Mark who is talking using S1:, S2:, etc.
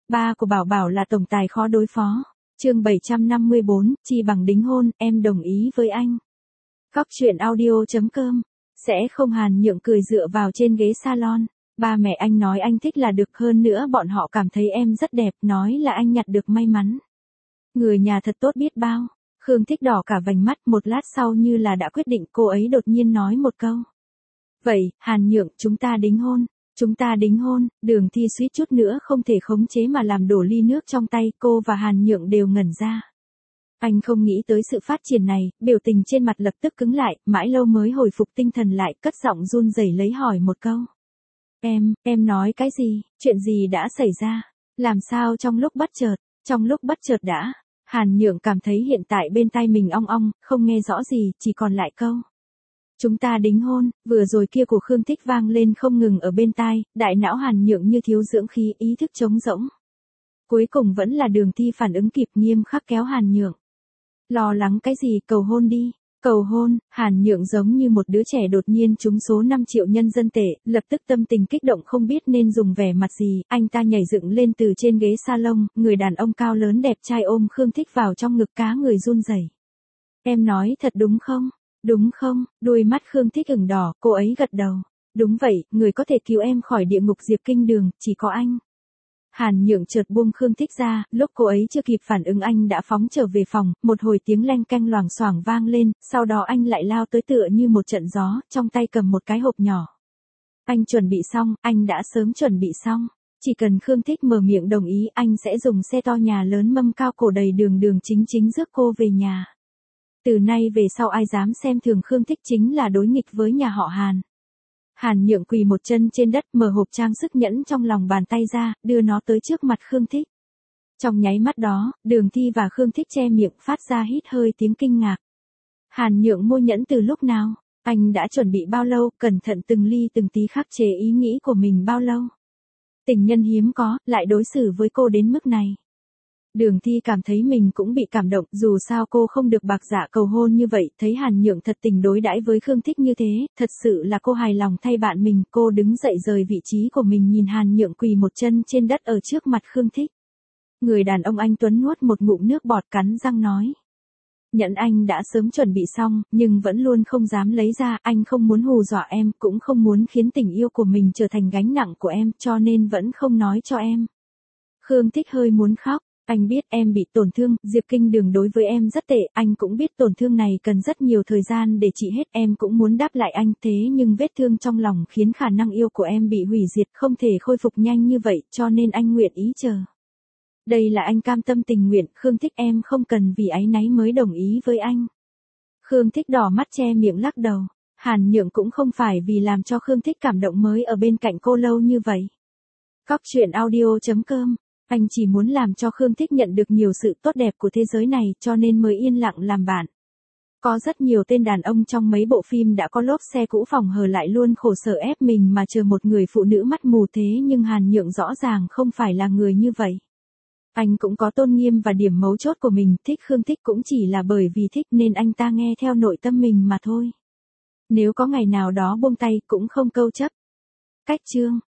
S1: Ba của Bảo Bảo là tổng tài khó đối phó. Chương 754, chi bằng đính hôn, em đồng ý với anh. Góc truyện audio.com. Sẽ không. Hàn Nhượng cười dựa vào trên ghế salon. Ba mẹ anh nói anh thích là được, hơn nữa bọn họ cảm thấy em rất đẹp, nói là anh nhặt được may mắn. Người nhà thật tốt biết bao. Khương Thích đỏ cả vành mắt, một lát sau như là đã quyết định, cô ấy đột nhiên nói một câu. Vậy, Hàn Nhượng, chúng ta đính hôn. Chúng ta đính hôn. Đường Thi suýt chút nữa không thể khống chế mà làm đổ ly nước trong tay, cô và Hàn Nhượng đều ngẩn ra. Anh không nghĩ tới sự phát triển này, biểu tình trên mặt lập tức cứng lại, mãi lâu mới hồi phục tinh thần lại, cất giọng run rẩy lấy hỏi một câu. Em nói cái gì, chuyện gì đã xảy ra, làm sao trong lúc bất chợt đã. Hàn Nhượng cảm thấy hiện tại bên tai mình ong ong, không nghe rõ gì, chỉ còn lại câu. Chúng ta đính hôn. Vừa rồi kia của Khương Thích vang lên không ngừng ở bên tai, đại não Hàn Nhượng như thiếu dưỡng khí, ý thức trống rỗng. Cuối cùng vẫn là Đường Thi phản ứng kịp, nghiêm khắc kéo Hàn Nhượng. Lo lắng cái gì, cầu hôn đi. Cầu hôn. Hàn Nhượng giống như một đứa trẻ đột nhiên trúng số 5 triệu nhân dân tệ, lập tức tâm tình kích động không biết nên dùng vẻ mặt gì, anh ta nhảy dựng lên từ trên ghế salon, người đàn ông cao lớn đẹp trai ôm Khương Thích vào trong ngực, cá người run rẩy. Em nói thật đúng không? Đúng không? Đôi mắt Khương Thích ửng đỏ, cô ấy gật đầu. Đúng vậy, người có thể cứu em khỏi địa ngục Diệp Kinh Đường, chỉ có anh. Hàn Nhượng chợt buông Khương Thích ra, lúc cô ấy chưa kịp phản ứng anh đã phóng trở về phòng, một hồi tiếng leng keng loảng xoảng vang lên, sau đó anh lại lao tới tựa như một trận gió, trong tay cầm một cái hộp nhỏ. Anh chuẩn bị xong, anh đã sớm chuẩn bị xong. Chỉ cần Khương Thích mở miệng đồng ý, anh sẽ dùng xe to nhà lớn mâm cao cổ đầy đường chính rước cô về nhà. Từ nay về sau ai dám xem thường Khương Thích chính là đối nghịch với nhà họ Hàn. Hàn Nhượng quỳ một chân trên đất, mở hộp trang sức nhẫn trong lòng bàn tay ra, đưa nó tới trước mặt Khương Thích. Trong nháy mắt đó, Đường Thi và Khương Thích che miệng phát ra hít hơi tiếng kinh ngạc. Hàn Nhượng mua nhẫn từ lúc nào? Anh đã chuẩn bị bao lâu, cẩn thận từng ly từng tí khắc chế ý nghĩ của mình bao lâu? Tình nhân hiếm có, lại đối xử với cô đến mức này. Đường Thi cảm thấy mình cũng bị cảm động, dù sao cô không được bạc dạ cầu hôn như vậy, thấy Hàn Nhượng thật tình đối đãi với Khương Thích như thế, thật sự là cô hài lòng thay bạn mình, cô đứng dậy rời vị trí của mình nhìn Hàn Nhượng quỳ một chân trên đất ở trước mặt Khương Thích. Người đàn ông anh tuấn nuốt một ngụm nước bọt, cắn răng nói. Nhẫn anh đã sớm chuẩn bị xong, nhưng vẫn luôn không dám lấy ra, anh không muốn hù dọa em, cũng không muốn khiến tình yêu của mình trở thành gánh nặng của em, cho nên vẫn không nói cho em. Khương Thích hơi muốn khóc. Anh biết em bị tổn thương, Diệp Kinh Đường đối với em rất tệ, anh cũng biết tổn thương này cần rất nhiều thời gian để trị hết, em cũng muốn đáp lại anh, thế nhưng vết thương trong lòng khiến khả năng yêu của em bị hủy diệt, không thể khôi phục nhanh như vậy, cho nên anh nguyện ý chờ. Đây là anh cam tâm tình nguyện, Khương Thích, em không cần vì áy náy mới đồng ý với anh. Khương Thích đỏ mắt che miệng lắc đầu, Hàn Nhượng cũng không phải vì làm cho Khương Thích cảm động mới ở bên cạnh cô lâu như vậy. Góc truyện audio.com. Anh chỉ muốn làm cho Khương Thích nhận được nhiều sự tốt đẹp của thế giới này, cho nên mới yên lặng làm bạn. Có rất nhiều tên đàn ông trong mấy bộ phim đã có lốp xe cũ phòng hờ lại luôn khổ sở ép mình mà chờ một người phụ nữ mắt mù, thế nhưng Hàn Nhượng rõ ràng không phải là người như vậy. Anh cũng có tôn nghiêm và điểm mấu chốt của mình, thích Khương Thích cũng chỉ là bởi vì thích nên anh ta nghe theo nội tâm mình mà thôi. Nếu có ngày nào đó buông tay cũng không câu chấp. Cách chương